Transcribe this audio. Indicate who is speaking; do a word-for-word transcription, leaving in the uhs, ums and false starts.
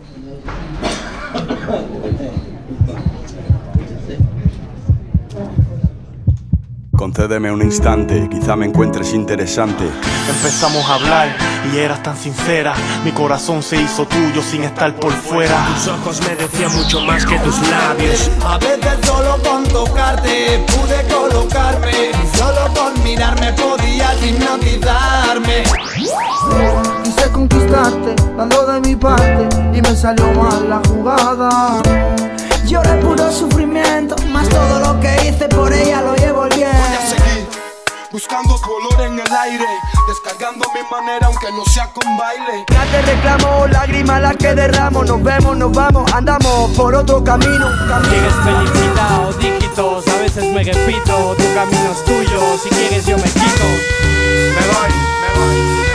Speaker 1: Concédeme un instante, quizá me encuentres interesante.
Speaker 2: Empezamos a hablar y eras tan sincera. Mi corazón se hizo tuyo sin estar por fuera.
Speaker 3: Tus ojos me decían mucho más que tus labios.
Speaker 4: A veces solo con tocarte pude colocarme. Solo con mirarme podías hipnotizarme.
Speaker 5: Quise conquistarte, dando de mi parte, y me salió mal la jugada.
Speaker 6: Lloré puro sufrimiento, más todo lo que hice por ella lo llevo el bien.
Speaker 7: Voy a seguir buscando color en el aire, descargando mi manera aunque no sea con baile.
Speaker 6: Ya te reclamo, lágrimas las que derramo. Nos vemos, nos vamos, andamos por otro camino.
Speaker 8: Quieres felicidad o dígitos, a veces me repito, tu camino es tuyo, si quieres yo me quito.
Speaker 7: Me voy, me voy.